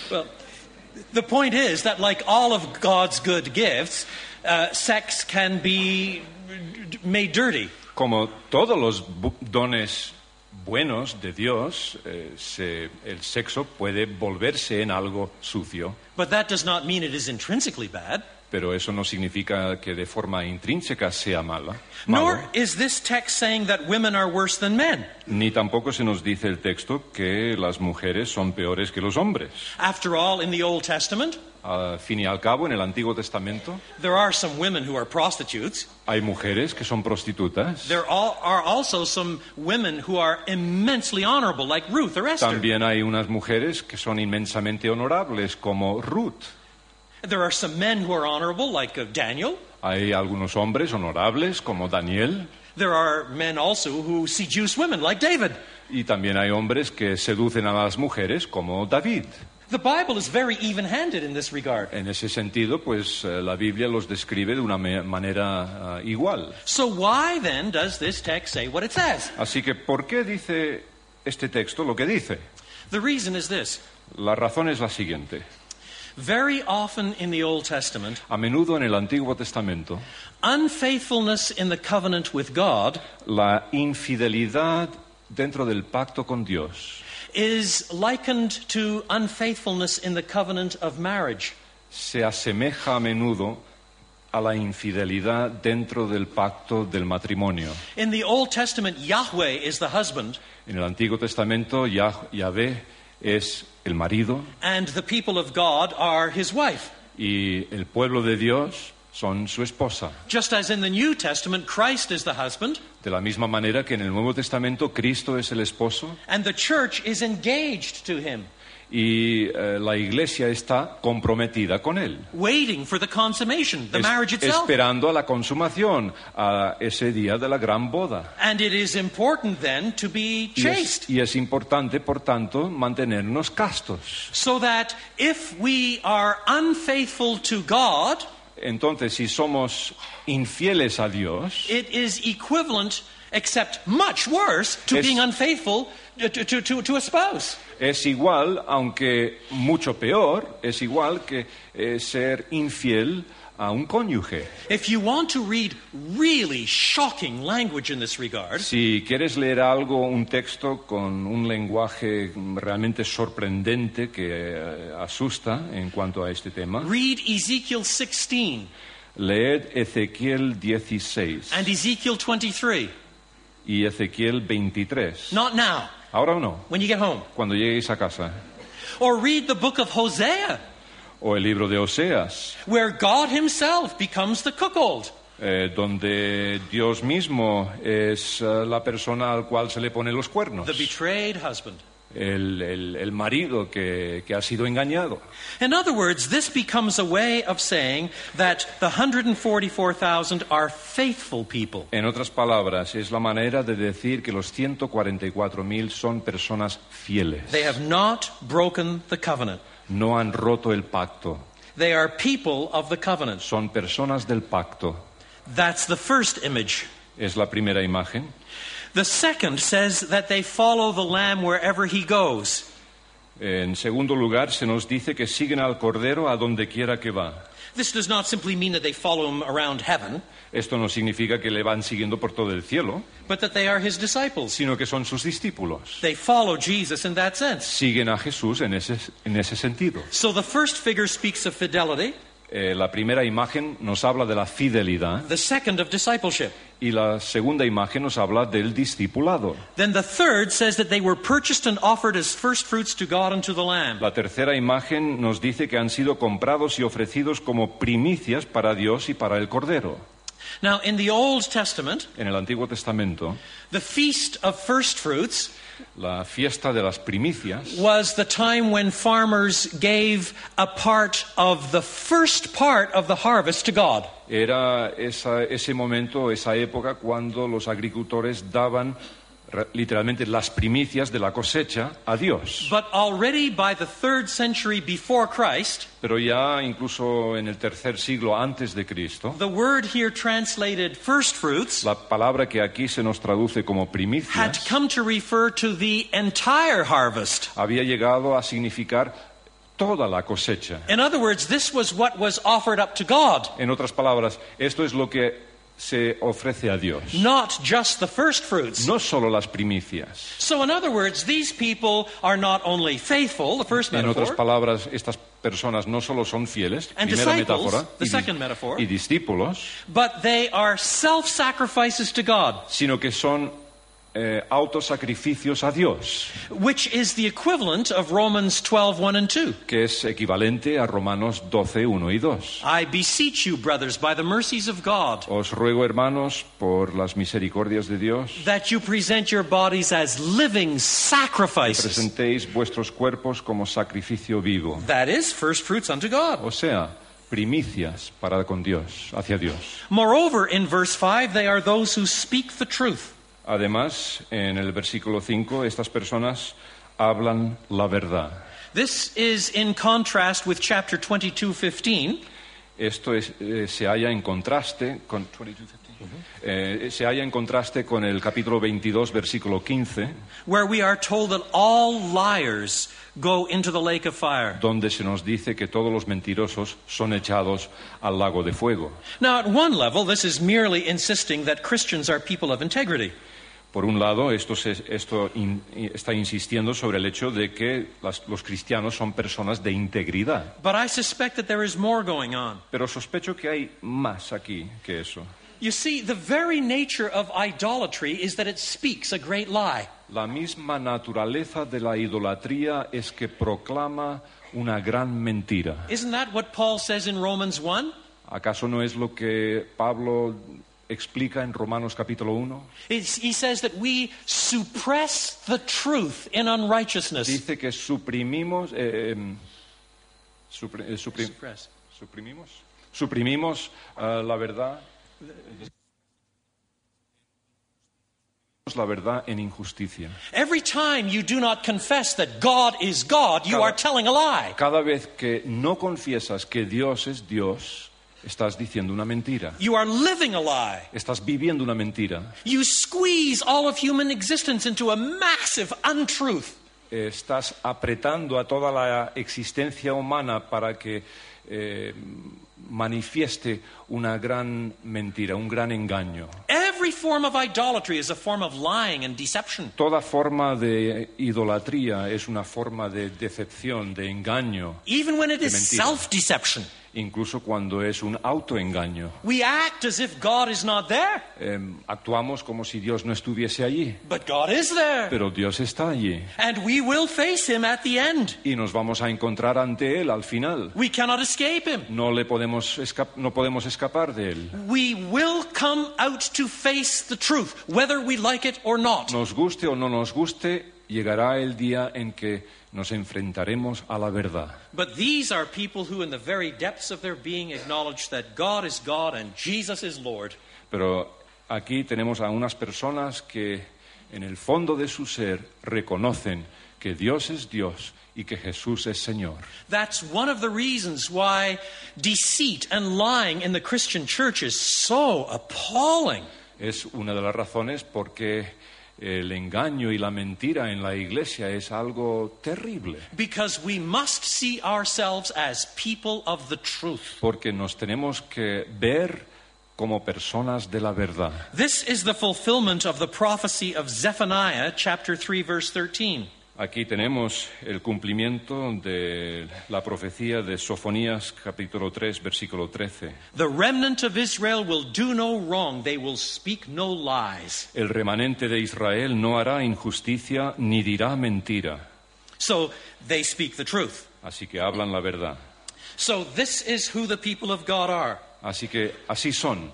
Well, the point is that like all of God's good gifts, sex can be made dirty. Como todos los dones buenos de Dios, el sexo puede volverse en algo sucio. But that does not mean it is intrinsically bad. Pero eso no significa que de forma intrínseca sea malo. Nor is this text saying that women are worse than men. Ni tampoco se nos dice el texto que las mujeres son peores que los hombres. After all, in the Old Testament, Al fin y al cabo, en el Antiguo Testamento, there are some women who are prostitutes. hay mujeres que son prostitutas. There are also some women who are immensely honorable, like Ruth or Esther. También hay unas mujeres que son inmensamente honorables, como Ruth. There are some men who are honorable, like Daniel. Hay algunos hombres honorables, como Daniel. There are men also who seduce women, like David. Y también hay hombres que seducen a las mujeres, como David. The Bible is very even-handed in this regard. En ese sentido, pues la Biblia los describe de una manera igual. So why then does this text say what it says? Así que, ¿por qué dice este texto lo que dice? The reason is this. La razón es la siguiente. Very often in the Old Testament, A menudo en el Antiguo Testamento, unfaithfulness in the covenant with God la infidelidad dentro del pacto con Dios is likened to unfaithfulness in the covenant of marriage. se asemeja a menudo a la infidelidad dentro del pacto del matrimonio. In the Old Testament, Yahweh is the husband, En el Antiguo Testamento, Yahvé es el marido and the people of God are his wife. y el pueblo de Dios son su esposa. Just as in the New Testament, Christ is the husband, De la misma manera que en el Nuevo Testamento Cristo es el esposo and the church is engaged to him, y la iglesia está comprometida con él. waiting for the consummation, the marriage itself. Esperando a la consumación, a ese día de la gran boda. And it is important then to be chaste, Y es importante, por tanto, mantenernos castos. so that if we are unfaithful to God, Entonces, si somos infieles a Dios, it is equivalent, except much worse, to Es- being unfaithful to a spouse. es igual, aunque mucho peor, es igual que ser infiel a un cónyuge. If you want to read really shocking language in this regard, Si quieres leer algo, un texto con un lenguaje realmente sorprendente que asusta en cuanto a este tema, read Ezekiel 16 leed Ezequiel 16 and Ezekiel 23. y Ezequiel 23. Not now, Ahora o no, when you get home. cuando lleguéis a casa. Or read the book of Hosea, O el libro de Oseas, where God himself becomes the cuckold. donde Dios mismo es la persona al cual se le ponen los cuernos. The betrayed husband. El marido que ha sido engañado. In other words, this becomes a way of saying that the 144,000 are faithful people. En otras palabras, es la manera de decir que los 144.000 son personas fieles. They have not broken the covenant. No han roto el pacto. They are people of the covenant. Son personas del pacto. That's the first image. Es la primera imagen. The second says that they follow the Lamb wherever he goes. En segundo lugar, se nos dice que siguen al Cordero a donde quiera que va. This does not simply mean that they follow him around heaven, Esto no significa que le van siguiendo por todo el cielo, but that they are his disciples. sino que son sus discípulos. They follow Jesus in that sense. Siguen a Jesús en ese sentido. So the first figure speaks of fidelity, La primera imagen nos habla de la fidelidad the second of discipleship. y la segunda imagen nos habla del discipulado. Then the third says that they were purchased and offered as first fruits to God and to the Lamb. La tercera imagen nos dice que han sido comprados y ofrecidos como primicias para Dios y para el Cordero. Now, in the Old Testament, En el Antiguo Testamento, the Feast of First Fruits la fiesta de las primicias was the time when farmers gave a part of the first part of the harvest to God. era ese momento, esa época cuando los agricultores daban literalmente las primicias de la cosecha a Dios. But already by the 3rd century before Christ, Pero ya incluso en el tercer siglo antes de Cristo, the word here translated first fruits la palabra que aquí se nos traduce como had primicias come to refer to the entire harvest. había llegado a significar toda la cosecha. In other words, this was what was offered up to God, En otras palabras, esto es lo que se ofrece a Dios. not just the first fruits. No solo las primicias. So in other words, these people are not only faithful, the first En otras metaphor, palabras, estas personas no solo son fieles, And primera disciples, metáfora, the second metaphor. y discípulos, but they are self-sacrifices to God, sino que son autosacrificios a Dios, which is the equivalent of Romans 12:1 and 2. que es equivalente a Romanos 12, 1 y 2. I beseech you, brothers, by the mercies of God, Os ruego, hermanos, por las misericordias de Dios, that you present your bodies as living sacrifices. presentéis vuestros cuerpos como sacrificio vivo, That is, first fruits unto God. o sea, primicias para con Dios, hacia Dios. Moreover, in verse 5, they are those who speak the truth. Además, en el versículo 5, estas personas hablan la verdad. This is in contrast with chapter 22:15, Esto se halla en contraste con se halla en contraste con el capítulo 22, versículo 15, where we are told that all liars go into the lake of fire. donde se nos dice que todos los mentirosos son echados al lago de fuego. Now, at one level, this is merely insisting that Christians are people of integrity. Por un lado, esto está insistiendo sobre el hecho de que los cristianos son personas de integridad. But I suspect that there is more going on. Pero sospecho que hay más aquí que eso. You see, the very nature of idolatry is that it speaks a great lie. La misma naturaleza de la idolatría es que proclama una gran mentira. Isn't that what Paul says in Romans 1? ¿Acaso no es lo que Pablo explica en Romanos capítulo 1? He says that we suppress the truth in unrighteousness. Dice que suprimimos Suppress. suprimimos la verdad en injusticia. Every time you do not confess that God is God, you are telling a lie. Cada vez que no confiesas que Dios es Dios, estás diciendo una mentira. You are living a lie. Estás viviendo una mentira. You squeeze all of human existence into a massive untruth. Estás apretando a toda la existencia humana para que manifieste una gran mentira, un gran engaño. Every form of idolatry is a form of lying and deception. Toda forma de idolatría es una forma de decepción, de engaño, Even when it de is mentira. self-deception. Incluso cuando es un autoengaño. We act as if God is not there, Actuamos como si Dios no estuviese allí, but God is there. pero Dios está allí And we will face him at the end. y nos vamos a encontrar ante Él al final. We cannot escape him. No podemos escapar de Él. We will come out to face the truth, whether we like it or not. Nos guste o no nos guste, llegará el día en que nos enfrentaremos a la verdad. But these are people who in the very depths of their being acknowledge that God is God and Jesus is Lord. Pero aquí tenemos a unas personas que en el fondo de su ser reconocen que Dios es Dios y que Jesús es Señor. That's one of the reasons why deceit and lying in the Christian church is so appalling. Es una de las razones porque el engaño y la mentira en la iglesia es algo terrible. Because we must see ourselves as people of the truth. Porque nos tenemos que ver como personas de la verdad. This is the fulfillment of the prophecy of Zephaniah, chapter 3, verse 13. Aquí tenemos el cumplimiento de la profecía de Sofonías, capítulo 3, versículo 13. The remnant of Israel will do no wrong, they will speak no lies. El remanente de Israel no hará injusticia ni dirá mentira. So they speak the truth. Así que hablan la verdad. So this is who the people of God are. Así que así son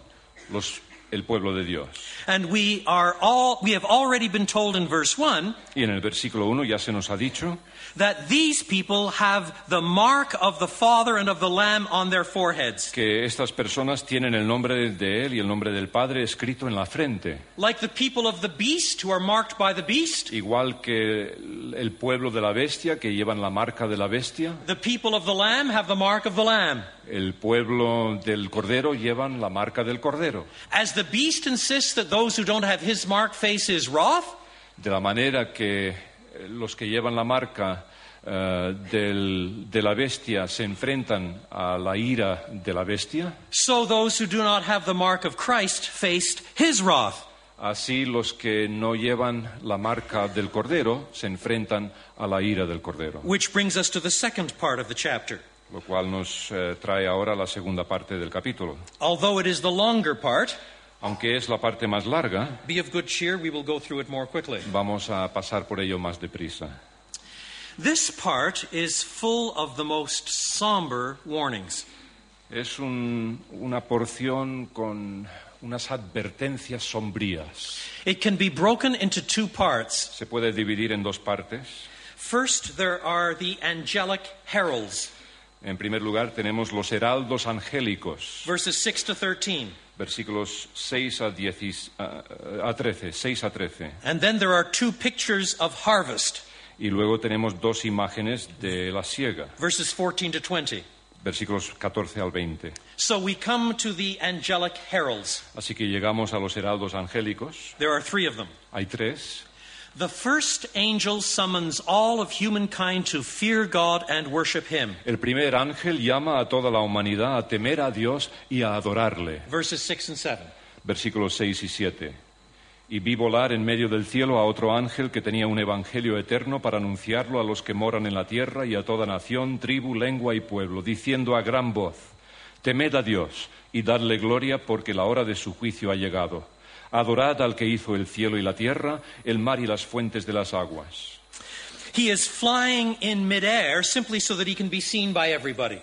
el pueblo de Dios. And we have already been told in verse 1 Y en el versículo 1 ya se nos ha dicho that these people have the mark of the Father and of the Lamb on their foreheads. que estas personas tienen el nombre de Él y el nombre del Padre escrito en la frente. Like the people of the beast who are marked by the beast, Igual que el pueblo de la bestia que llevan la marca de la bestia, the people of the Lamb have the mark of the Lamb. el pueblo del Cordero llevan la marca del Cordero. As the beast insists that those who don't have his mark face his wrath, De la manera que los que llevan la marca de la bestia se enfrentan a la ira de la bestia, so those who do not have the mark of Christ faced his wrath. así los que no llevan la marca del Cordero se enfrentan a la ira del Cordero. Which brings us to the second part of the chapter. Lo cual nos trae ahora la segunda parte del capítulo. Although it is the longer part, Aunque es la parte más larga, be of good cheer, we will go through it more quickly. vamos a pasar por ello más deprisa. This part is full of the most somber warnings. Es una porción con unas advertencias sombrías. It can be broken into two parts. Se puede dividir en dos partes. First, there are the angelic heralds, En primer lugar, tenemos los heraldos angélicos, verses 6 to 13. versículos 6 a 13, 6 a 13. And then there are two pictures of harvest, Y luego tenemos dos imágenes de la siega, verses 14 to 20. versículos 14 al 20. So we come to the angelic heralds. Así que llegamos a los heraldos angélicos. There are three of them. Hay tres. The first angel summons all of humankind to fear God and worship Him, El primer ángel llama a toda la humanidad a temer a Dios y a adorarle. verses 6 and 7. Versículos 6 y 7. Y vi volar en medio del cielo a otro ángel que tenía un evangelio eterno para anunciarlo a los que moran en la tierra y a toda nación, tribu, lengua y pueblo, diciendo a gran voz: Temed a Dios y dadle gloria, porque la hora de su juicio ha llegado. Adorad al que hizo el cielo y la tierra, el mar y las fuentes de las aguas. He is flying in midair simply so that he can be seen by everybody.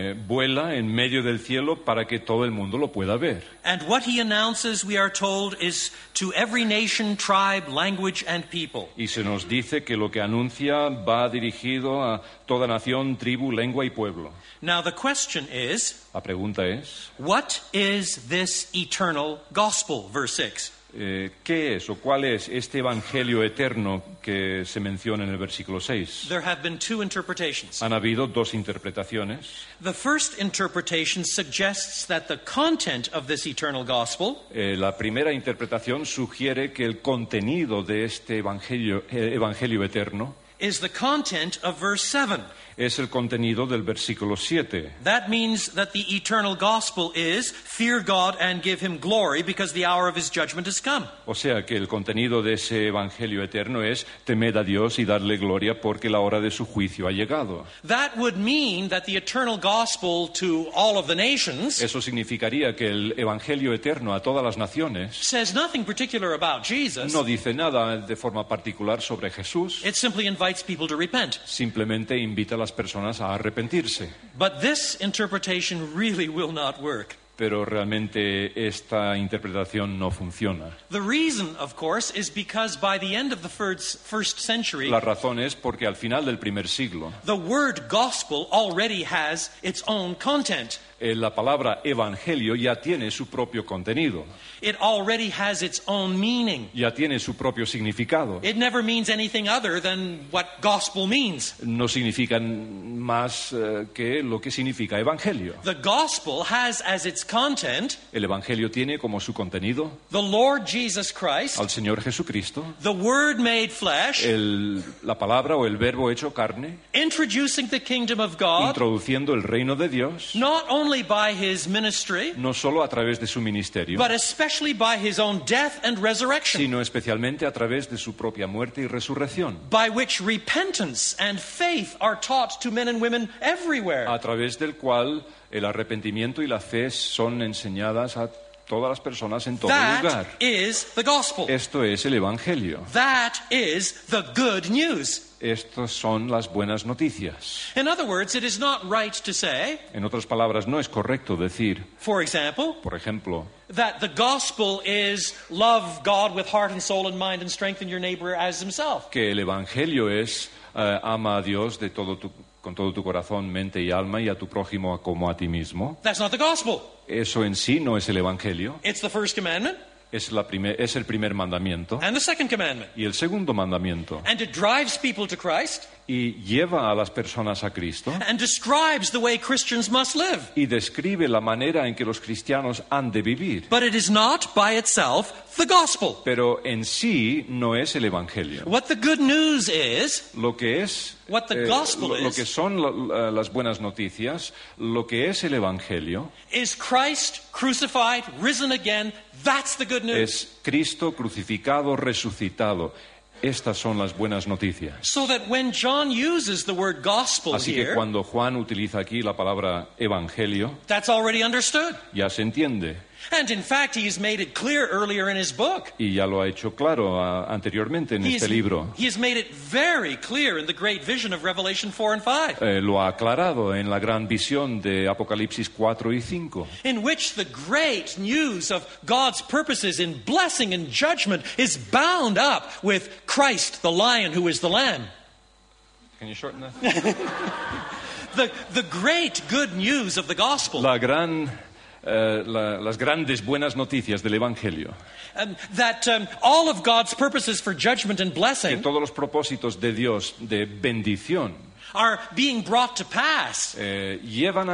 Vuela en medio del cielo para que todo el mundo lo pueda ver. And what he announces, we are told, is to every nation, tribe, language, and people. Y se nos dice que lo que anuncia va dirigido a toda nación, tribu, lengua y pueblo. Now the question is, La pregunta es, what is this eternal gospel? Verse 6. ¿qué es o cuál es este evangelio eterno que se menciona en el versículo 6? There have been two interpretations. Han habido dos interpretaciones. The first interpretation suggests that the content of this eternal gospel La primera interpretación sugiere que el contenido de este evangelio eterno is the content of verse 7. es el contenido del versículo 7. That means that the eternal gospel is fear God and give him glory because the hour of his judgment has come. O sea que el contenido de ese evangelio eterno es temed a Dios y darle gloria porque la hora de su juicio ha llegado. That would mean that the eternal gospel to all of the nations Eso significaría que el evangelio eterno a todas las naciones says nothing particular about Jesus. no dice nada de forma particular sobre Jesús, It simply invites people to repent. simplemente invita a las personas a arrepentirse. But this interpretation really will not work. Pero realmente esta interpretación no funciona. The reason, of course, is because by the end of the first century, La razón es porque al final del primer siglo the word gospel already has its own content. la palabra evangelio ya tiene su propio contenido, It already has its own meaning. ya tiene su propio significado. It never means anything other than what gospel means. No significan más que lo que significa evangelio. The gospel has as its content El evangelio tiene como su contenido the Lord Jesus Christ, al Señor Jesucristo, the Word made flesh, la palabra o el verbo hecho carne, introducing the kingdom of God, introduciendo el reino de Dios, not only by his ministry, no solo a través de su ministerio, but especially by his own death and resurrection, sino especialmente a través de su propia muerte y resurrección, by which repentance and faith are taught to men and women everywhere. a través del cual el arrepentimiento y la fe son enseñadas a todas las personas en todo lugar. That is the gospel. Esto es el evangelio. That is the good news. Estas son las buenas noticias. In other words, it is not right to say, En otras palabras, no es correcto decir, for example, por ejemplo, that the gospel is love God with heart and soul and mind and strengthen your neighbor as himself. que el evangelio es ama a Dios con todo tu corazón, mente y alma y a tu prójimo como a ti mismo. That's not the gospel. Eso en sí no es el evangelio. It's the first commandment. es el primer mandamiento. And the second commandment. Y el segundo mandamiento. And it drives people to Christ. Y lleva a las personas a Cristo. And describes the way Christians must live. Y describe la manera en que los cristianos han de vivir. But it is not by itself the gospel. Pero en sí no es el evangelio. What the good news is, Lo que es what the gospel lo que is, son las buenas noticias, lo que es el evangelio, is Christ crucified, risen again. That's the good news. es Cristo crucificado, resucitado. Estas son las buenas noticias. So that when John uses the word gospel Así que here, cuando Juan utiliza aquí la palabra evangelio, that's already understood. ya se entiende. And in fact, he has made it clear earlier in his book. Y ya lo ha hecho claro anteriormente en este libro. He has made it very clear in the great vision of Revelation 4 and 5. Lo ha aclarado en la gran visión de Apocalipsis 4 y 5. In which the great news of God's purposes in blessing and judgment is bound up with Christ, the lion who is the lamb. Can you shorten that? The great good news of the gospel. Las grandes buenas noticias del Evangelio. That all of God's purposes for judgment and Que blessing todos los propósitos de Dios de bendición are being brought to pass se llevan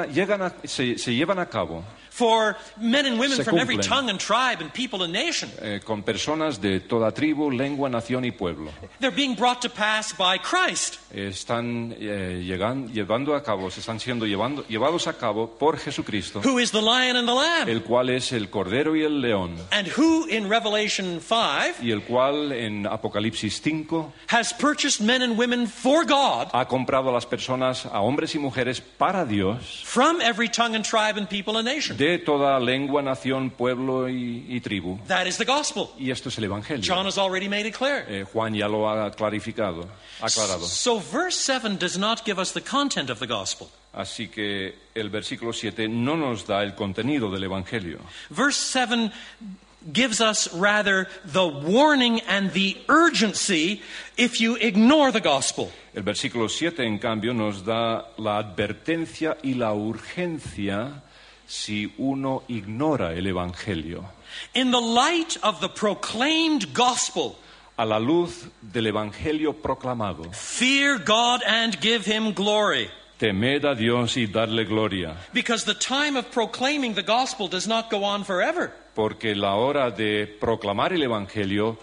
a cabo for men and women Se from every cumplen. tongue and tribe and people and nation. con personas de toda tribu, lengua, nación y pueblo. They're being brought to pass by Christ. Están llevando a cabo, se están siendo llevados a cabo por Jesucristo, Who is the lion and the lamb, el cual es el cordero y el león, and who in Revelation 5 y el cual en Apocalipsis 5 has purchased men and women for God ha comprado a las personas, a hombres y mujeres para Dios, from every tongue and tribe and people and nation. de toda lengua, nación, pueblo y tribu. That is the gospel. Y esto es el Evangelio. John has already made it clear. Juan ya lo ha aclarado. So verse 7 does not give us the content of the gospel. Así que el versículo 7 no nos da el contenido del Evangelio. Verse 7 gives us rather the warning and the urgency if you ignore the gospel. El versículo 7, en cambio, nos da la advertencia y la urgencia si uno ignora el Evangelio. In the light of the proclaimed gospel, A la luz del Evangelio proclamado, fear God and give him glory. temed a Dios y darle gloria, Because the time of proclaiming the gospel does not go on forever. porque la hora de proclamar el Evangelio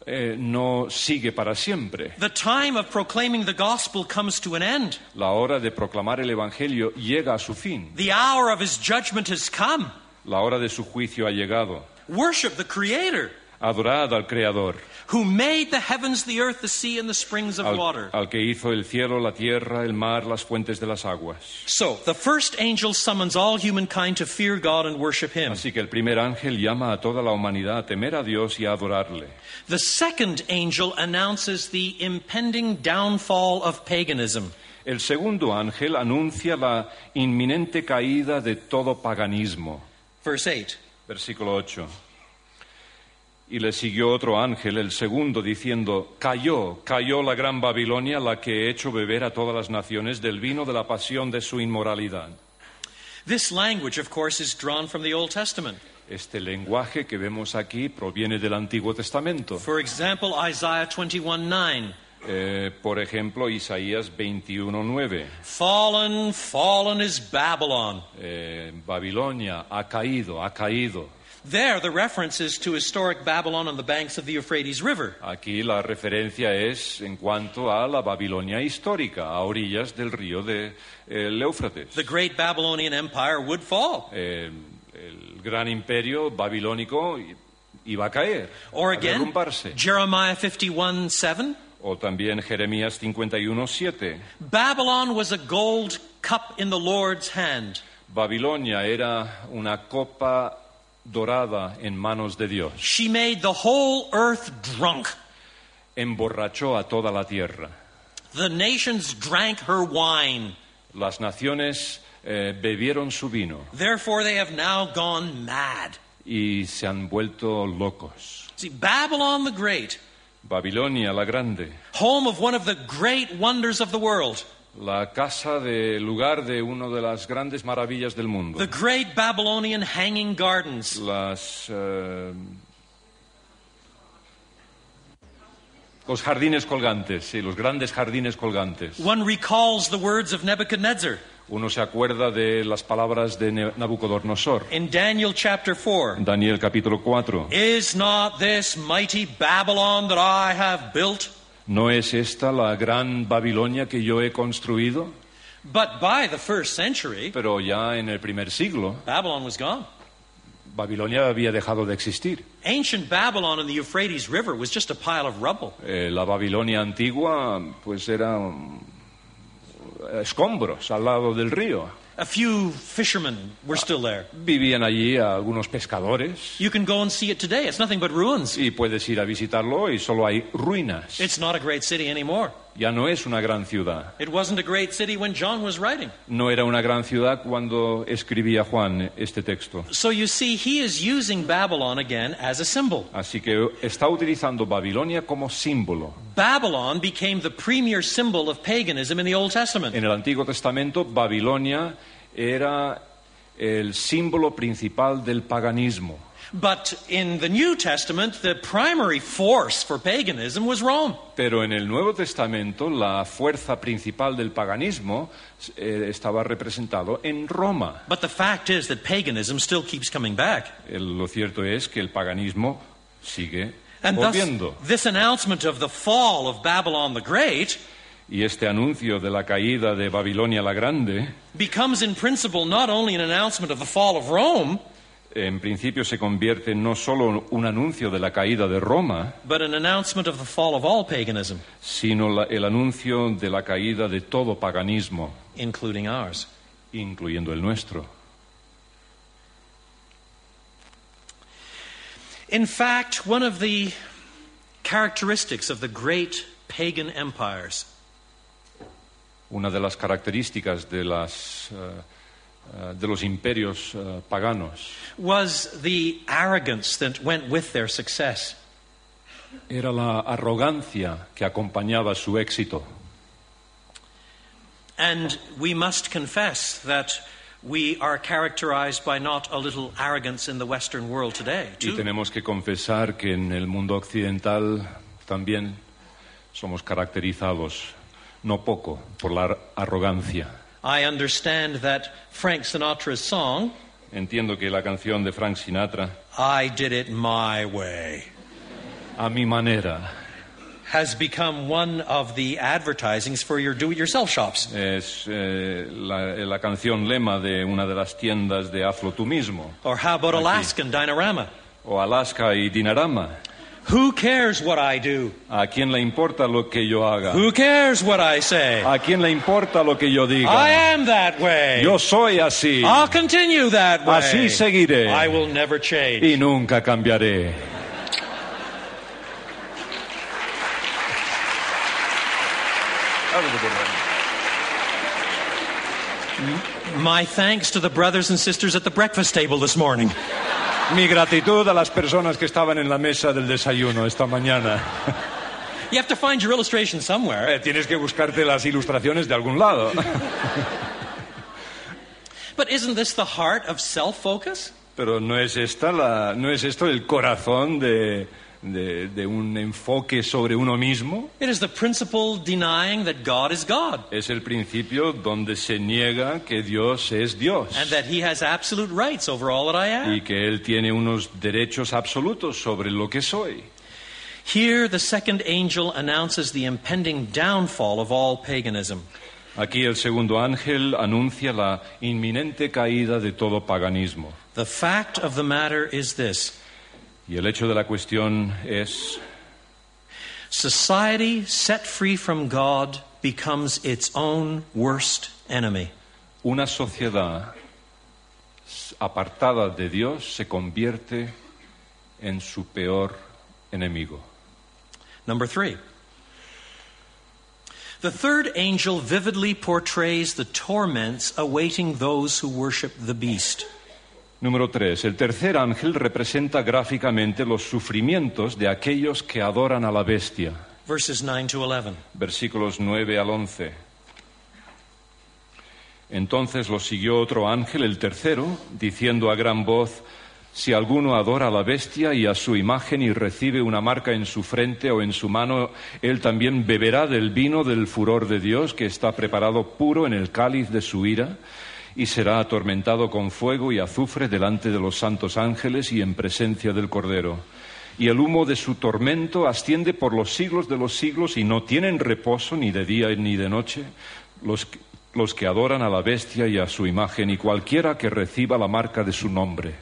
no sigue para siempre. The time of proclaiming the gospel comes to an end. La hora de proclamar el Evangelio llega a su fin. The hour of his judgment has come. La hora de su juicio ha llegado. Worship the Creator, Adorad al Creador, who made the heavens, the earth, the sea, and the springs of water. al que hizo el cielo, la tierra, el mar, las fuentes de las aguas. So, the first angel summons all humankind to fear God and worship him. Así que el primer ángel llama a toda la humanidad a temer a Dios y a adorarle. The second angel announces the impending downfall of paganism. El segundo ángel anuncia la inminente caída de todo paganismo. Verse 8. Versículo 8. Y le siguió otro ángel, el segundo, diciendo, cayó la gran Babilonia, la que he hecho beber a todas las naciones del vino de la pasión de su inmoralidad. This language, of course, is drawn from the Old Testament. Este lenguaje que vemos aquí proviene del Antiguo Testamento. For example, Isaiah 21:9. Por ejemplo, Isaías 21:9. Fallen, fallen is Babylon. Babilonia ha caído. There, the reference is to historic Babylon on the banks of the Euphrates River. Aquí la referencia es en cuanto a la Babilonia histórica, a orillas del río de Éufrates. The great Babylonian Empire would fall. El gran imperio babilónico iba a caer, Or a again, derrumbarse. Jeremiah 51:7. O también Jeremías 51:7. Babylon was a gold cup in the Lord's hand. Babilonia era una copa dorada en manos de Dios. She made the whole earth drunk. Emborrachó a toda la tierra. The nations drank her wine. Las naciones bebieron su vino Therefore, they have now gone mad. y se han vuelto locos. See, Babylon the Great, Babilonia la grande, home of one of the great wonders of the world, la casa de lugar de una de las grandes maravillas del mundo. the great Babylonian hanging gardens, Las Los jardines colgantes, sí, los grandes jardines colgantes. One recalls the words of Nebuchadnezzar Uno se acuerda de las palabras de Nabucodonosor. in Daniel chapter 4. Daniel capítulo 4. Is not this mighty Babylon that I have built? ¿No es esta la gran Babilonia que yo he construido? But by the first century, Pero ya en el primer siglo, Babylon was gone. Babilonia había dejado de existir. Ancient Babylon in the Euphrates River was just a pile of rubble. La Babilonia antigua, pues era escombros al lado del río. A few fishermen were still there. Vivían allí algunos pescadores You can go and see it today. It's nothing but ruins. y puedes ir a visitarlo y solo hay ruinas. It's not a great city anymore. Ya no es una gran ciudad. It wasn't a great city when John was writing. No era una gran ciudad cuando escribía Juan este texto. So you see, he is using Babylon again as a symbol. Así que está utilizando Babilonia como símbolo. Babylon became the premier symbol of paganism in the Old Testament. En el Antiguo Testamento, Babilonia era el símbolo principal del paganismo. But in the New Testament, the primary force for paganism was Rome. Pero en el Nuevo Testamento, la fuerza principal del paganismo estaba representado en Roma. But the fact is that paganism still keeps coming back. Lo cierto es que el paganismo sigue And thus, volviendo. this announcement of the fall of Babylon the Great Y este anuncio de la caída de Babilonia la Grande, becomes in principle not only an announcement of the fall of Rome, en principio se convierte no solo un anuncio de la caída de Roma, but an announcement of the fall of all paganism, sino el anuncio de la caída de todo paganismo, including ours. incluyendo el nuestro. In fact, one of the characteristics of the great pagan empires Una de las características de los imperios paganos was the arrogance that went with their success. era la arrogancia que acompañaba su éxito. And we must confess that we are characterized by not a little arrogance in the Western world today, Y too. tenemos que confesar que en el mundo occidental también somos caracterizados, no poco, por la arrogancia. I understand that Frank Sinatra's song, Entiendo que la canción de Frank Sinatra, I Did It My Way, A mi manera, has become one of the advertisings for your do-it-yourself shops. es la canción lema de una de las tiendas de Hazlo tú mismo, Or how about Alaskan Dinorama? o Alaska y Dinarama. Who cares what I do? ¿A quién le importa lo que yo haga? Who cares what I say? ¿A quién le importa lo que yo I diga? am that way. Yo soy así I'll continue that way. Así seguiré. I will never change. y nunca cambiaré. My thanks to the brothers and sisters at the breakfast table this morning. Mi gratitud a las personas que estaban en la mesa del desayuno esta mañana. You have to find your illustration somewhere. Tienes que buscarte las ilustraciones de algún lado. But isn't this the heart of self-focus? Pero no es esto el corazón de un enfoque sobre uno mismo. It is the principle denying that God is God Es el principio donde se niega que Dios es Dios and that He has absolute rights over all that I am. y que Él tiene unos derechos absolutos sobre lo que soy. Here, the second angel announces the impending downfall of all paganism. Aquí el segundo ángel anuncia la inminente caída de todo paganismo. The fact of the matter is this: Y el hecho de la cuestión es: society set free from God becomes its own worst enemy. una sociedad apartada de Dios se convierte en su peor enemigo. Number 3. The third angel vividly portrays the torments awaiting those who worship the beast. Número 3. El tercer ángel representa gráficamente los sufrimientos de aquellos que adoran a la bestia. Verses 9 to 11. Versículos 9 al 11. Entonces lo siguió otro ángel, el tercero, diciendo a gran voz: Si alguno adora a la bestia y a su imagen y recibe una marca en su frente o en su mano, él también beberá del vino del furor de Dios, que está preparado puro en el cáliz de su ira, y será atormentado con fuego y azufre delante de los santos ángeles y en presencia del Cordero. Y el humo de su tormento asciende por los siglos de los siglos, y no tienen reposo ni de día ni de noche los que adoran a la bestia y a su imagen, y cualquiera que reciba la marca de su nombre.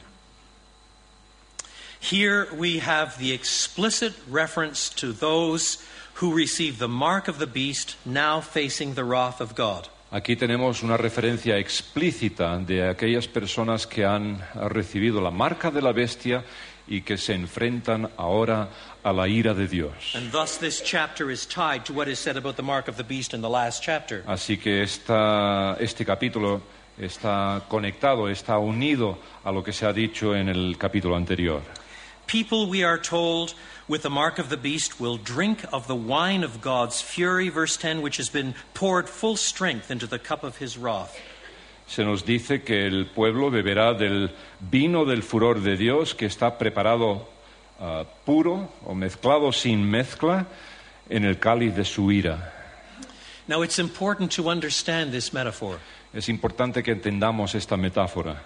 Here we have the explicit reference to those who receive the mark of the beast, now facing the wrath of God. Aquí tenemos una referencia explícita de aquellas personas que han recibido la marca de la bestia y que se enfrentan ahora a la ira de Dios. And thus this chapter is tied to what is said about the mark of the beast in the last chapter. Así que este capítulo está conectado, está unido a lo que se ha dicho en el capítulo anterior. People, we are told, with the mark of the beast will drink of the wine of God's fury, verse 10, which has been poured full strength into the cup of his wrath. Se nos dice que el pueblo beberá del vino del furor de Dios, que está preparado puro o mezclado sin mezcla en el cáliz de su ira. Now it's important to understand this metaphor. Es importante que entendamos esta metáfora.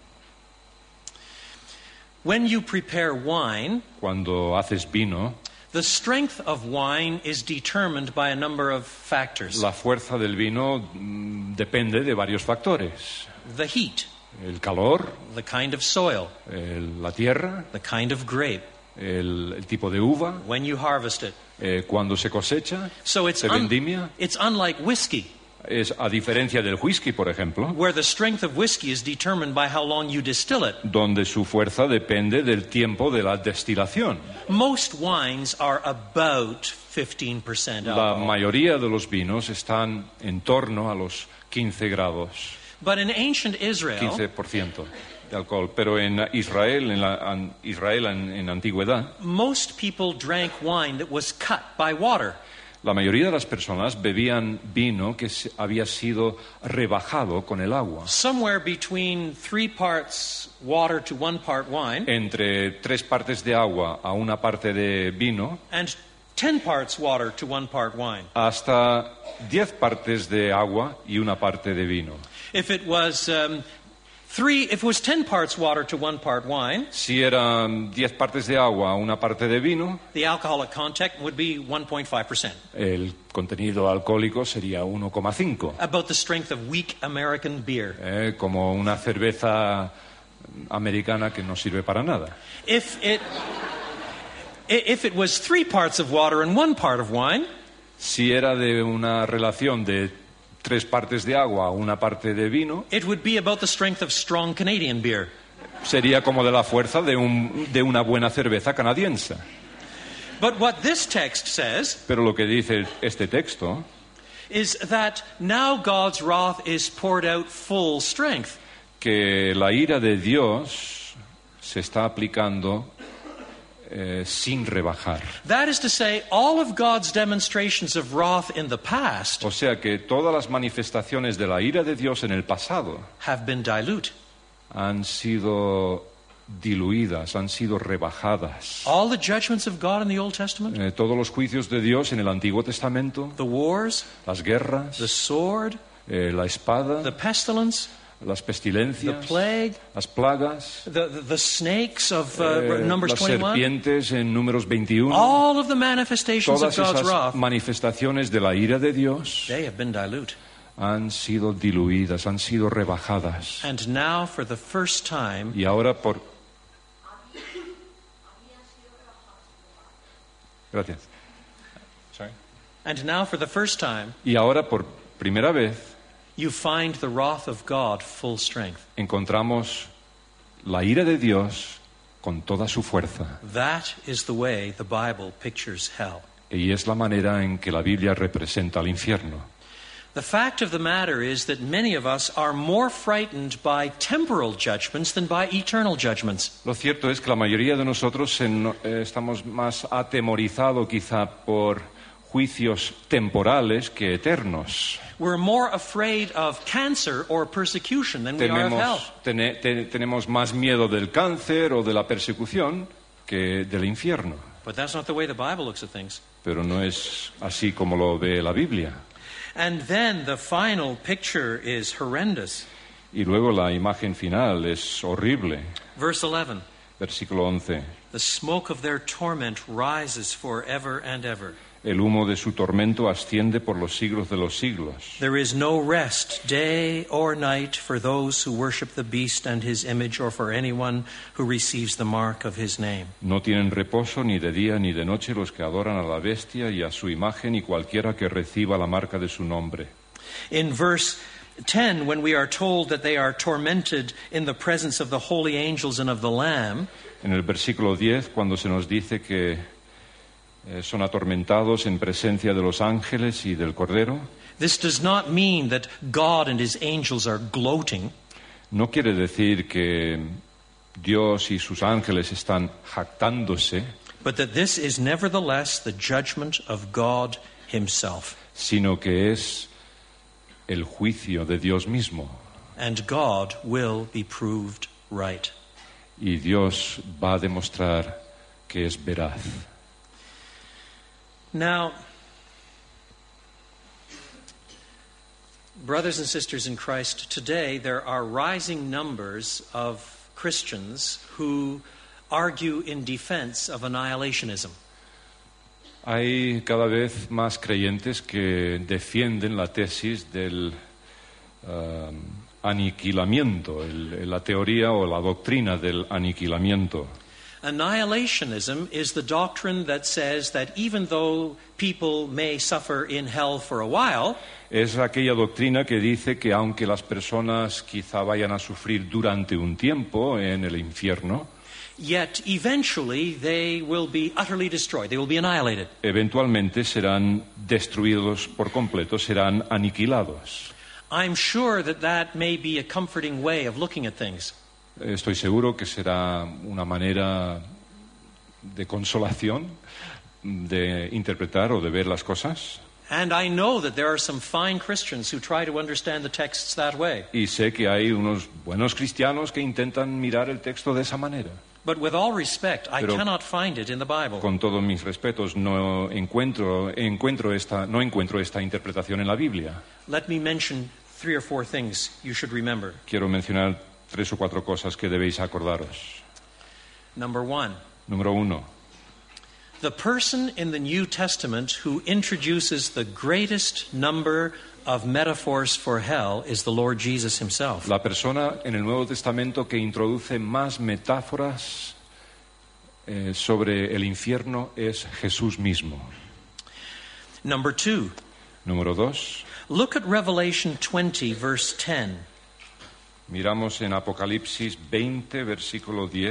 When you prepare wine, Cuando haces vino, the strength of wine is determined by a number of factors. la fuerza del vino depende de varios factores. The heat, El calor, the kind of soil, la tierra, the kind of grape, el tipo de uva, when you harvest it. cuando se cosecha, So it's se vendimia. it's unlike whiskey, Es a diferencia del whisky, por ejemplo, where the strength of whiskey is determined by how long you distill it. donde su fuerza depende del tiempo de la destilación. Most wines are about 15% La alcohol. mayoría de los vinos están en torno a los 15 grados, But in ancient Israel, 15% de alcohol. Pero en Israel, en antigüedad, most people drank wine that was cut by water. la mayoría de las personas bebían vino que había sido rebajado con el agua. Somewhere between 3 parts water to 1 part wine, Entre 3 partes de agua a una parte de vino, and 10 parts water to 1 part wine. hasta 10 partes de agua y una parte de vino. If it was 10 parts water to 1 part wine, Si eran 10 partes de agua a una parte de vino, the alcoholic content would be 1.5%, el contenido alcohólico sería 1,5, about the strength of weak American beer. como una cerveza americana que no sirve para nada. If it was 3 parts of water and 1 part of wine, Si era de una relación de 3 partes de agua a una parte de vino, it would be about the strength of strong Canadian beer. sería como de la fuerza de una buena cerveza canadiense. But what this text says Pero lo que dice este texto is that now God's wrath is poured out full strength. que la ira de Dios se está aplicando sin rebajar. That is to say, all of God's demonstrations of wrath in the past O sea que todas las manifestaciones de la ira de Dios en el pasado have been dilute. han sido diluidas, han sido rebajadas. All the judgments of God in the Old Testament, Todos los juicios de Dios en el Antiguo Testamento, the wars, las guerras, the sword, la espada, the pestilence, las the pestilencias, plague, las plagas, the snakes of Numbers las 21, serpientes en Números 21, all of the manifestations of todas God's esas wrath, manifestaciones de la ira de Dios they have been dilute. han sido diluidas, han sido rebajadas. And now, for the first time, Y ahora Gracias. Y ahora por primera vez you find the wrath of God full strength. encontramos la ira de Dios con toda su fuerza. That is the way the Bible pictures hell. Y es la manera en que la Biblia representa al infierno. The fact of the matter is that many of us are more frightened by temporal judgments than by eternal judgments. Lo cierto es que la mayoría de nosotros estamos más atemorizados quizá por juicios temporales que eternos. We're more afraid of cancer or persecution than we are of hell. Tenemos más miedo del cáncer o de la persecución que del infierno. But that's not the way the Bible looks at things. Pero no es así como lo ve la Biblia. And then the final picture is horrendous. Y luego la imagen final es horrible. Verse 11. Versículo 11. The smoke of their torment rises forever and ever. El humo de su tormento asciende por los siglos de los siglos. There is no rest, day or night, for those who worship the beast and his image, or for anyone who receives the mark of his name. No tienen reposo ni de día ni de noche los que adoran a la bestia y a su imagen y cualquiera que reciba la marca de su nombre. In verse 10, when we are told that they are tormented in the presence of the holy angels and of the Lamb, En el versículo 10, cuando se nos dice que son atormentados en presencia de los ángeles y del Cordero, this does not mean that God and his angels are gloating. no quiere decir que Dios y sus ángeles están jactándose, But that this is nevertheless the judgment of God himself. sino que es el juicio de Dios mismo. And God will be proved right. Y Dios va a demostrar que es veraz. Now, brothers and sisters in Christ, today there are rising numbers of Christians who argue in defense of annihilationism. Hay cada vez más creyentes que defienden la tesis del aniquilamiento, la teoría o la doctrina del aniquilamiento. Annihilationism is the doctrine that says that even though people may suffer in hell for a while, Es aquella doctrina que dice que aunque las personas quizá vayan a sufrir durante un tiempo en el infierno, yet eventually they will be utterly destroyed. They will be annihilated. eventualmente serán destruidos por completo, serán aniquilados. I'm sure that that may be a comforting way of looking at things. Estoy seguro que será una manera de consolación de interpretar o de ver las cosas. And I know that there are some fine Christians who try to understand the texts that way. Y sé que hay unos buenos cristianos que intentan mirar el texto de esa manera. But with all respect, I Pero cannot find it in the Bible. Con todos mis respetos, no encuentro esta interpretación en la Biblia. Let me mention 3 or 4 things you should remember. Quiero mencionar 3 o 4 cosas que debéis acordaros. Number 1, Número 1. the person in the New Testament who introduces the greatest number of metaphors for hell is the Lord Jesus himself. La persona en el Nuevo Testamento que introduce más metáforas sobre el infierno es Jesús mismo. Number 2, Número 2. look at Revelation 20, verse 10. Miramos en Apocalipsis 20, versículo 10.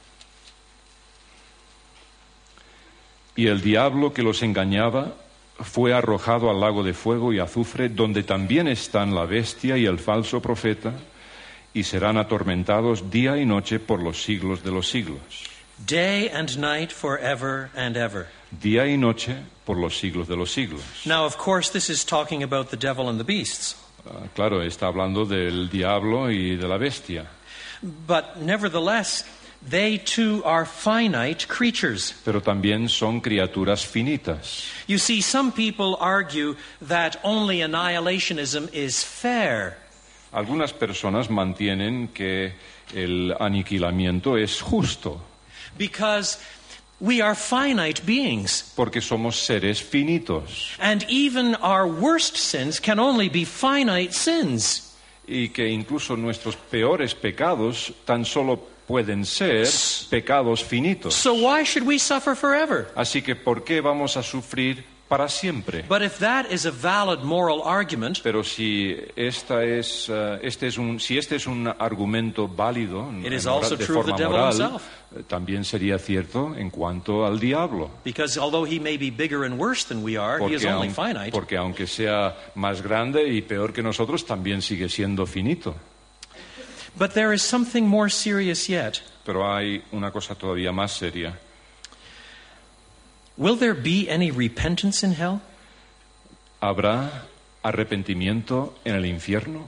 Y el diablo que los engañaba fue arrojado al lago de fuego y azufre, donde también están la bestia y el falso profeta, y serán atormentados día y noche por los siglos de los siglos. Day and night forever and ever. Día y noche por los siglos de los siglos. Now, of course, this is talking about the devil and the beasts. Claro, está hablando del diablo y de la bestia. But nevertheless, they too are finite creatures. Pero también son criaturas finitas. You see, some people argue that only annihilationism is fair. Algunas personas mantienen que el aniquilamiento es justo, Because we are finite beings. porque somos seres finitos And even our worst sins can only be finite sins. y que incluso nuestros peores pecados tan solo pueden ser pecados finitos. So why should we suffer forever? Así que ¿por qué vamos a sufrir para siempre? But if that is a valid moral argument, Pero si este es un argumento válido It is also de true of the forma devil moral, himself. También sería cierto en cuanto al diablo. because although he may be bigger and worse than we are, he is only finite. Porque aunque sea más grande y peor que nosotros, también sigue siendo finito. But there is something more serious yet. Pero hay una cosa todavía más seria. Will there be any repentance in hell? ¿Habrá arrepentimiento en el infierno?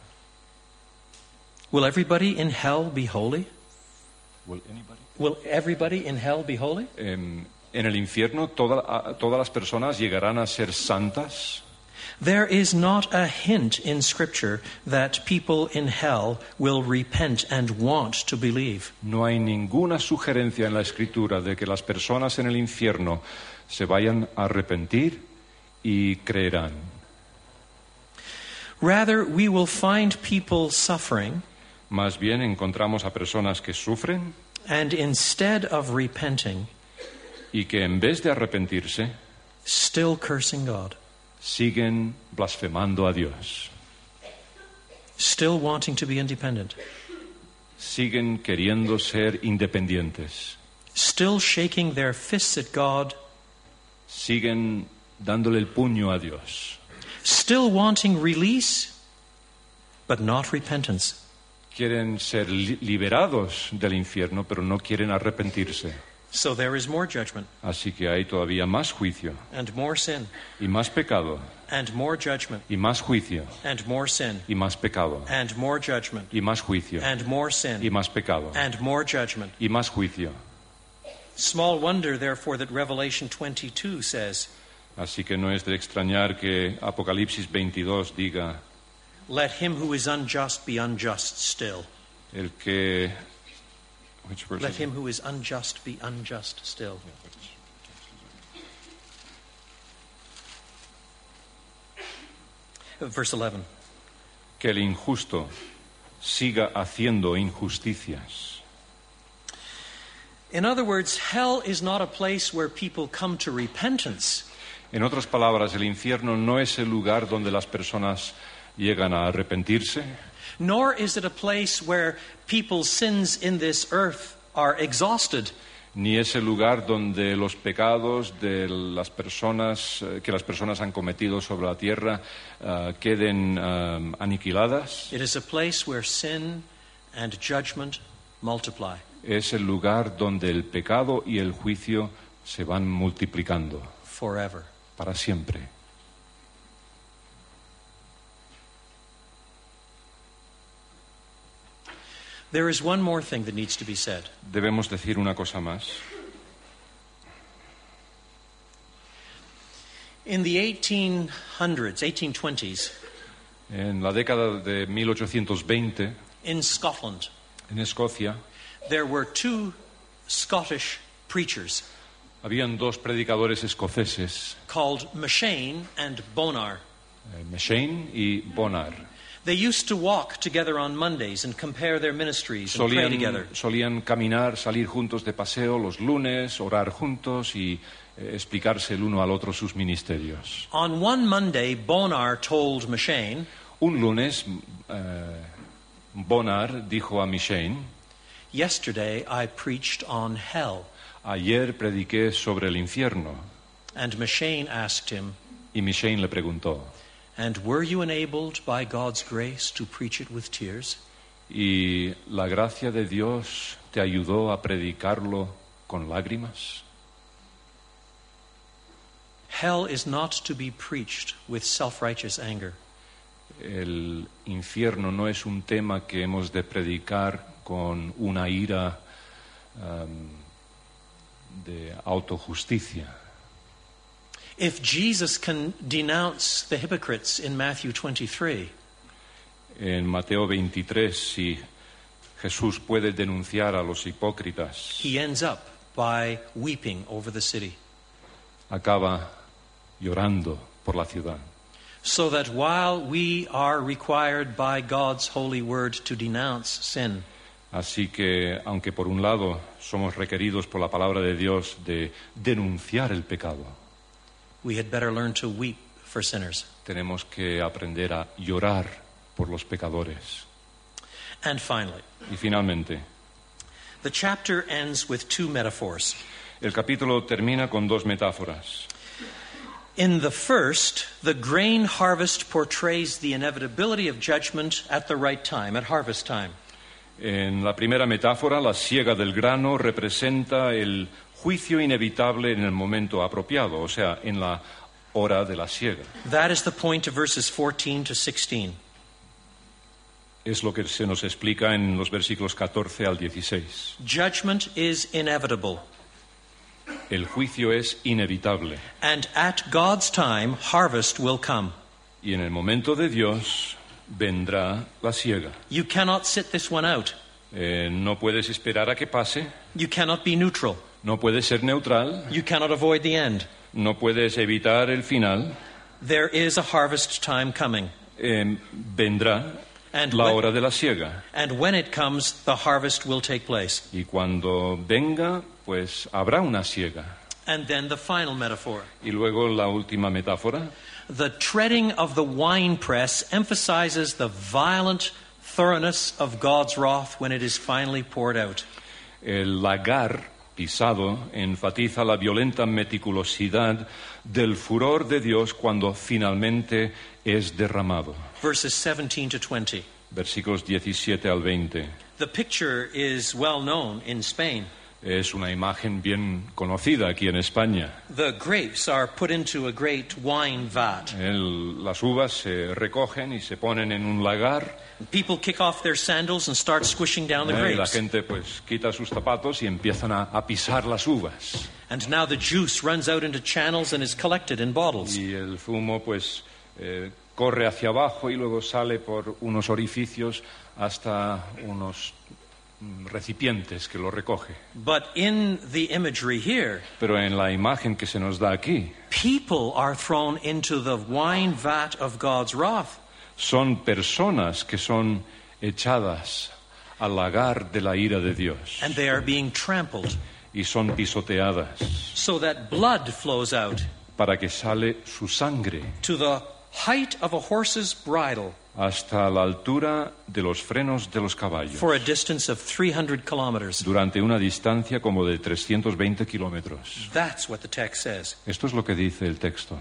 Will everybody in hell be holy? Will anybody? Will everybody in hell be holy? En el infierno todas las personas llegarán a ser santas. There is not a hint in Scripture that people in hell will repent and want to believe. No hay ninguna sugerencia en la Escritura de que las personas en el infierno se vayan a arrepentir y creerán. Rather, we will find people suffering, Más bien encontramos a personas que sufren and instead of repenting, y que en vez de arrepentirse, still cursing God, siguen blasfemando a Dios. still wanting to be independent, Siguen queriendo ser independientes. still shaking their fists at God, Siguen dándole el puño a Dios. still wanting release, but not repentance. Quieren ser liberados del infierno, pero no quieren arrepentirse. So there is more judgment, Así que hay todavía más juicio, and more sin, y más pecado, and more judgment, y más juicio, and more sin, y más pecado, and more judgment, y más juicio, and more y sin, más pecado, and more judgment. y más juicio. Small wonder, therefore, that Revelation 22 says, Así que no es de extrañar que Apocalipsis 22 diga, "Let him who is unjust be unjust still. el que... Which verse Let is it? him who is unjust be unjust still." Verse 11. Que el injusto siga haciendo injusticias. In other words, hell is not a place where people come to repentance. En otras palabras, el infierno no es el lugar donde las personas llegan a arrepentirse, Nor is it a place where people's sins in this earth are exhausted. ni es el lugar donde los pecados de las personas que las personas han cometido sobre la tierra queden aniquiladas. It is a place where sin and judgment multiply. Es el lugar donde el pecado y el juicio se van multiplicando Forever. para siempre. There is one more thing that needs to be said. Debemos decir una cosa más. In the 1820s, En la década de 1820, in Scotland, en Escocia, there were two Scottish preachers habían dos predicadores escoceses, called M'Shane and Bonar. M'Shane y Bonar. They used to walk together on Mondays and compare their ministries and pray together. Solían caminar, salir juntos de paseo los lunes, orar juntos y explicarse el uno al otro sus ministerios. On one Monday, Bonar told M'Shane, Un lunes, Bonar dijo a M'Shane, "Yesterday I preached on hell." ayer prediqué sobre el infierno. And M'Shane asked him, Y M'Shane le preguntó, "And were you enabled by God's grace to preach it with tears?" ¿y la gracia de Dios te ayudó a predicarlo con lágrimas? Hell is not to be preached with self-righteous anger. El infierno no es un tema que hemos de predicar con una ira de autojusticia. If Jesus can denounce the hypocrites in Matthew 23, En Mateo 23, si Jesús puede denunciar a los hipócritas, he ends up by weeping over the city. acaba llorando por la ciudad. So that while we are required by God's holy word to denounce sin, Así que, aunque por un lado somos requeridos por la palabra de Dios de denunciar el pecado, we had better learn to weep for sinners. tenemos que aprender a llorar por los pecadores. And finally, Y finalmente, the chapter ends with two metaphors. el capítulo termina con dos metáforas. In the first, the grain harvest portrays the inevitability of judgment at the right time, at harvest time. En la primera metáfora, la siega del grano representa el Juicio inevitable en el momento apropiado, o sea, en la hora de la siega. That is the point of verses 14 to 16. Es lo que se nos explica en los versículos 14 al 16. Judgment is inevitable, El juicio es inevitable and at God's time, harvest will come. y en el momento de Dios vendrá la siega. You cannot sit this one out. No puedes esperar a que pase, You cannot be neutral. no puedes ser neutral, You cannot avoid the end. no puedes evitar el final. There is a harvest time coming. Vendrá And la when, hora de la siega and when it comes, the harvest will take place. y cuando venga, pues habrá una siega. And then the final metaphor. Y luego la última metáfora. The treading of the winepress emphasizes the violent thoroughness of God's wrath when it is finally poured out. El lagar pisado enfatiza la violenta meticulosidad del furor de Dios cuando finalmente es derramado. Verses 17 to 20. Versículos 17 al 20. The picture is well known in Spain. Es una imagen bien conocida aquí en España. The grapes are put into a great wine vat. Las uvas se recogen y se ponen en un lagar. People kick off their sandals and start squishing down the Y la grapes. gente pues quita sus zapatos y empiezan a pisar las uvas. And now the juice runs out into channels and is collected in bottles. Y el zumo pues corre hacia abajo y luego sale por unos orificios hasta unos recipientes que lo recoge. But in the imagery here, Pero en la imagen que se nos da aquí, people are thrown into the wine vat of God's wrath. son personas que son echadas al lagar de la ira de Dios And they are being trampled y son pisoteadas so that blood flows out para que sale su sangre to the height of a horse's bridle hasta la altura de los frenos de los caballos for a distance of 300 kilometers. durante una distancia como de 320 kilómetros. That's what the text says. Esto es lo que dice el texto.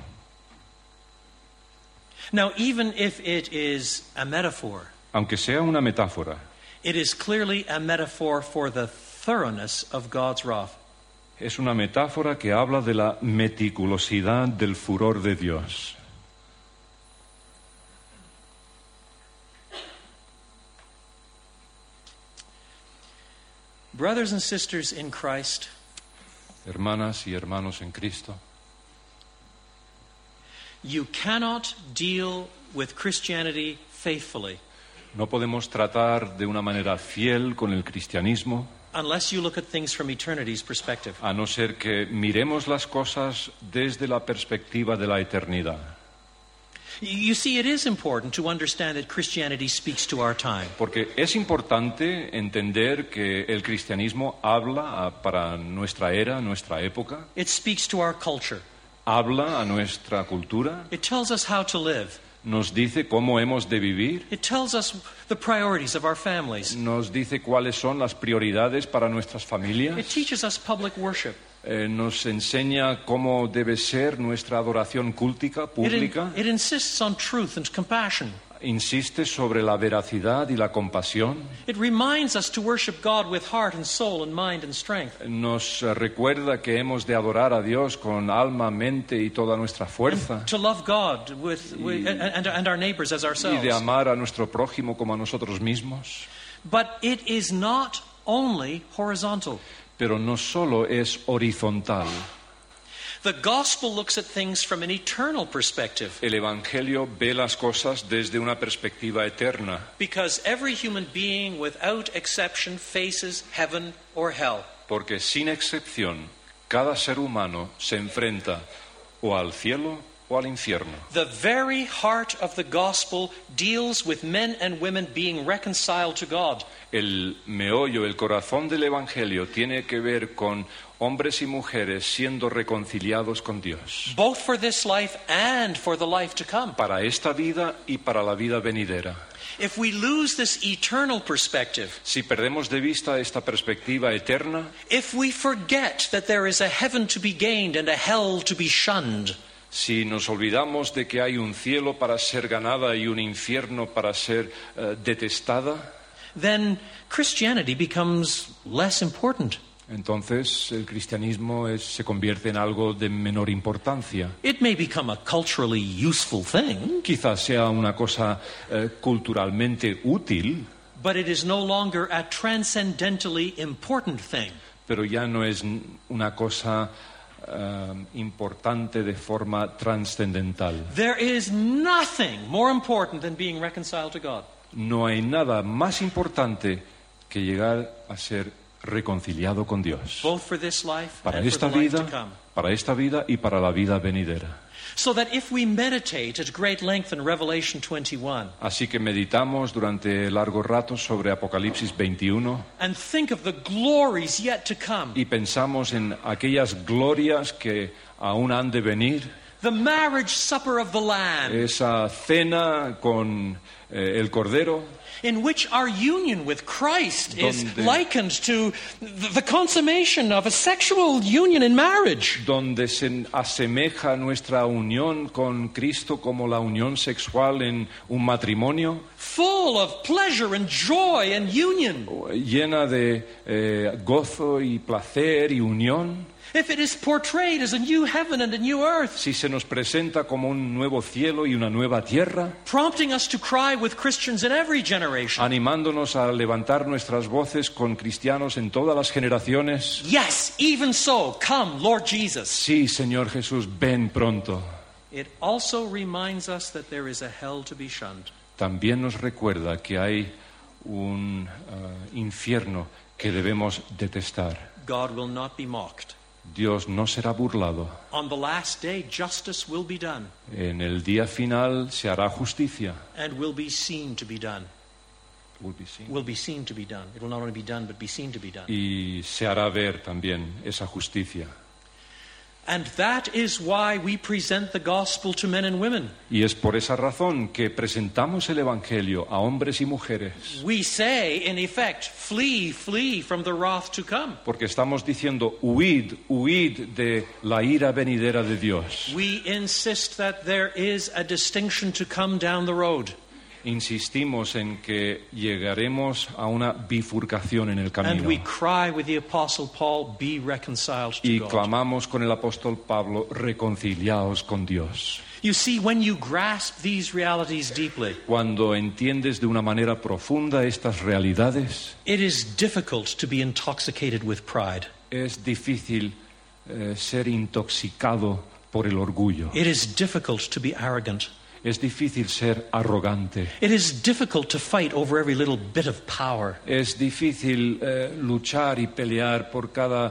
Now, even if it is a metaphor, Aunque sea una metáfora, it is clearly a metaphor for the thoroughness of God's wrath. es una metáfora que habla de la meticulosidad del furor de Dios. Brothers and sisters in Christ, Hermanas y hermanos en Cristo, you cannot deal with Christianity faithfully no podemos tratar de una manera fiel con el cristianismo unless you look at things from eternity's perspective. a no ser que miremos las cosas desde la perspectiva de la eternidad. You see, it is important to understand that Christianity speaks to our time. Porque es importante entender que el cristianismo habla para nuestra era, nuestra época, It speaks to our culture. habla a nuestra cultura, It tells us how to live. nos dice cómo hemos de vivir, It tells us the priorities of our families. nos dice cuáles son las prioridades para nuestras It familias, teaches us public worship. nos enseña cómo debe ser nuestra adoración cultica, pública, It insists on truth and compassion. insiste sobre la veracidad y la compasión, It reminds us to worship God with heart and soul and mind and strength. nos recuerda que hemos de adorar a Dios con alma, mente y toda nuestra fuerza, To love God and our neighbors as y ourselves. de amar a nuestro prójimo como a nosotros mismos. But it is not only horizontal. Pero no solo es horizontal. The gospel looks at things from an eternal perspective El Evangelio ve las cosas desde una perspectiva eterna, because every human being without exception faces heaven or hell. porque sin excepción cada ser humano se enfrenta o al cielo o al infierno. The very heart of the gospel deals with men and women being reconciled to God. El meollo, el corazón del Evangelio tiene que ver con hombres y mujeres siendo reconciliados con Dios, Both for this life and for the life to come. para esta vida y para la vida venidera. If we lose this eternal perspective, Si perdemos de vista esta perspectiva eterna, if we forget that there is a heaven to be gained and a hell to be shunned, si nos olvidamos de que hay un cielo para ser ganada y un infierno para ser detestada, then Christianity becomes less important. Entonces el cristianismo se convierte en algo de menor importancia. It may become a culturally useful thing, Quizás sea una cosa culturalmente útil, but it is no longer a transcendentally important thing. pero ya no es una cosa importante de forma trascendental. There is nothing more important than being reconciled to God. No hay nada más importante que llegar a ser reconciliado con Dios. Both for this life Para and esta for the life to vida, come. para esta vida y para la vida venidera. So that if we meditate at great length in Revelation 21 Así que meditamos durante largo rato sobre Apocalipsis 21 and think of the glories yet to come, y pensamos en aquellas glorias que aún han de venir, the marriage supper of the Lamb, esa cena con el Cordero, in which our union with Christ is Donde- likened to the consummation of a sexual union in marriage. donde se asemeja nuestra unión con Cristo como la unión sexual en un matrimonio, Full of pleasure and joy and union. llena de gozo y placer y unión. If it is portrayed as a new heaven and a new earth, Si se nos presenta como un nuevo cielo y una nueva tierra, prompting us to cry with Christians in every generation, animándonos a levantar nuestras voces con cristianos en todas las generaciones. yes, even so, come, Lord Jesus. Sí, Señor Jesús, ven pronto. It also reminds us that there is a hell to be shunned. También nos recuerda que hay un infierno que debemos detestar. God will not be mocked. Dios no será burlado. On the last day, justice will be done En el día final se hará justicia. and will be seen to be done. Will be seen to be done. It will not only be done, but be seen to be done. Y se hará ver también esa justicia. And that is why we present the gospel to men and women. Y es por esa razón que presentamos el Evangelio a hombres y mujeres. We say, in effect, flee, flee from the wrath to come. Porque estamos diciendo, huid, huid de la ira venidera de Dios. We insist that there is a distinction to come down the road. Insistimos en que llegaremos a una bifurcación en el And camino. we cry with the Apostle Paul, be reconciled to Y God. clamamos con el apóstol Pablo, reconciliaos con Dios. You see, when you grasp these realities deeply, Cuando entiendes de una manera profunda estas realidades, it is difficult to be intoxicated with pride. es difícil ser intoxicado por el orgullo. It is difficult to be arrogant. Es difícil ser arrogante. It is difficult to fight over every little bit of power. Es difícil luchar y pelear por cada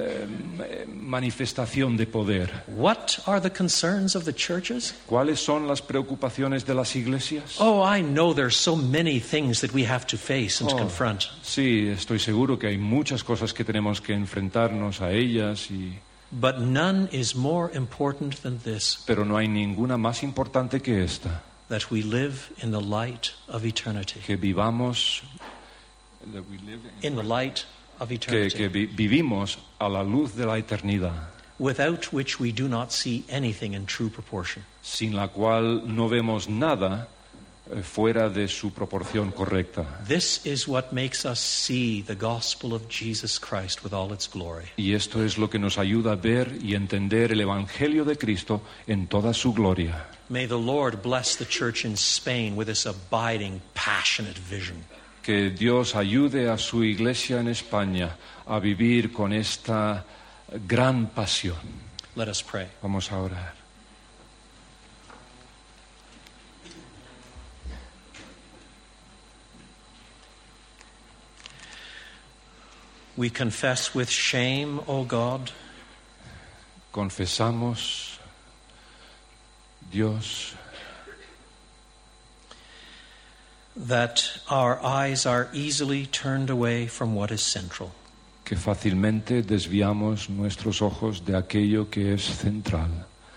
manifestación de poder. What are the concerns of the churches? ¿Cuáles son las preocupaciones de las iglesias? Oh, I know there's so many things that we have to face and to confront. Sí, estoy seguro que hay muchas cosas que tenemos que enfrentarnos a ellas, But none is more important than this, pero no hay ninguna más importante que esta, that we live in the light of eternity. que vivamos, In the light of que eternity, vivimos a la luz de la eternidad, without which we do not see anything in true proportion. sin la cual no vemos nada fuera de su proporción correcta. This is what makes us see the gospel of Jesus Christ with all its glory. Y esto es lo que nos ayuda a ver y entender el Evangelio de Cristo en toda su gloria. May the Lord bless the church in Spain with this abiding, passionate vision. Que Dios ayude a su iglesia en España a vivir con esta gran pasión. Let us pray. Vamos a orar. We confess with shame, O God, Confesamos, Dios, that our eyes are easily turned away from what is central. que fácilmente desviamos nuestros ojos de aquello que es central.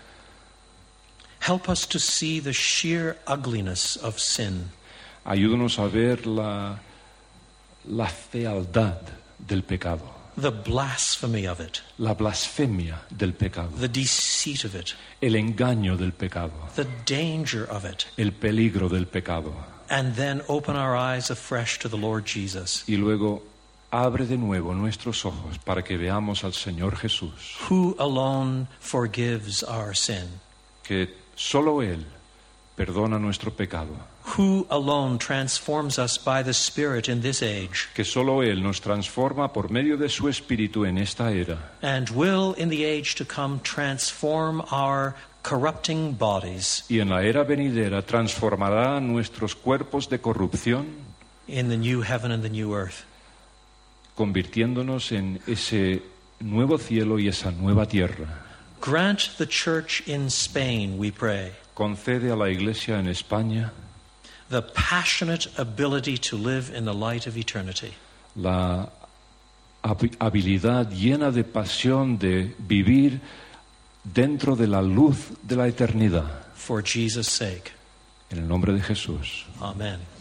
Help us to see the sheer ugliness of sin, Ayúdanos a ver la fealdad del pecado, the blasphemy of it, la blasfemia del pecado, the deceit of it, el engaño del pecado, the danger of it, el peligro del pecado. and then open our eyes afresh to the Lord Jesus, Y luego abre de nuevo nuestros ojos para que veamos al Señor Jesús, who alone forgives our sin, que solo Él perdona nuestro pecado, who alone transforms us by the Spirit in this age, que solo Él nos transforma por medio de su Espíritu en esta era, and will in the age to come transform our corrupting bodies y en la era venidera transformará nuestros cuerpos de corrupción, in the new heaven and the new earth. convirtiéndonos en ese nuevo cielo y esa nueva tierra. Grant the church in Spain, we pray, Concede a la Iglesia en España the passionate ability to live in the light of eternity, la habilidad llena de pasión de vivir dentro de la luz de la eternidad. for Jesus' sake. En el nombre de Jesús. Amen.